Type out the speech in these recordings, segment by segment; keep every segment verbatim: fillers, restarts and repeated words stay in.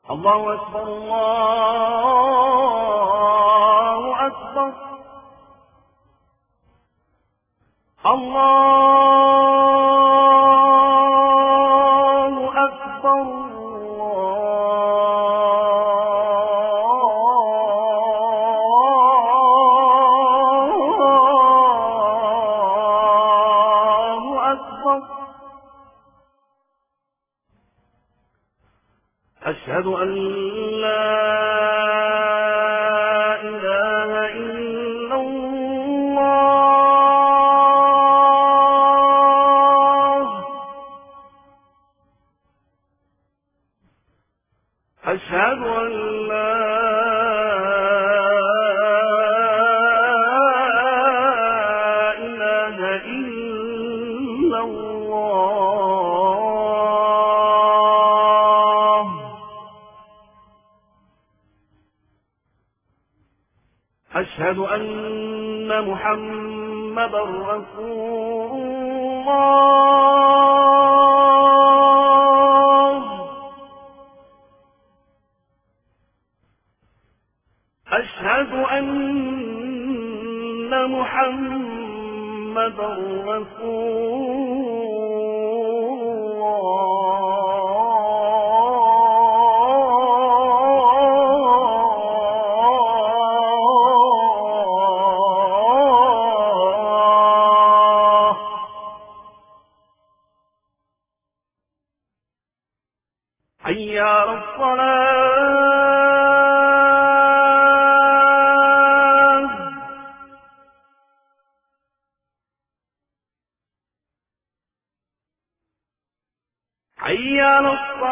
الله أكبر الله أكبر الله أكبر الله أكبر. أشهد أن لا إله إلا الله. أشهد أن لا إله إلا الله. أشهد أن محمدا رسول الله. أشهد أن محمدا رسول حي على الصلاة. حي على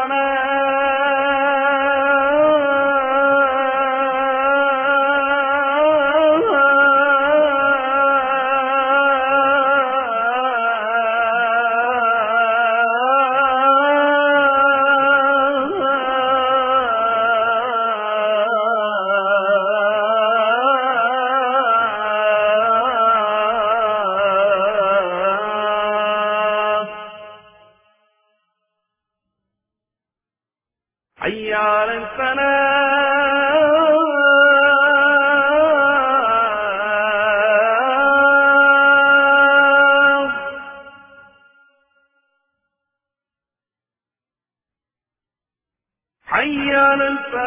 حي على الفلاح. حي على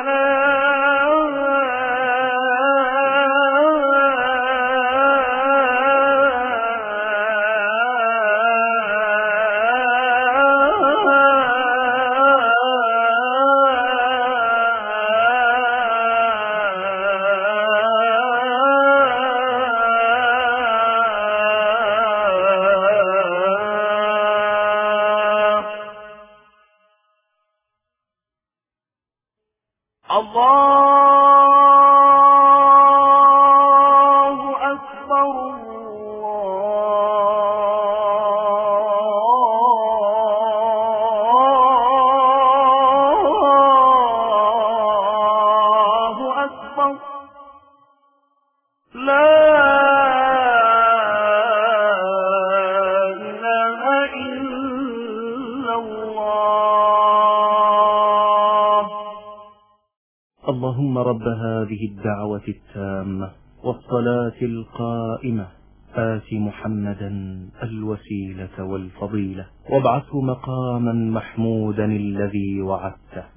الله أكبر الله أكبر. لا إله إلا الله. اللهم رب هذه الدعوة التامة والصلاة القائمة آت محمدا الوسيلة والفضيلة وابعثه مقاما محمودا الذي وعدته.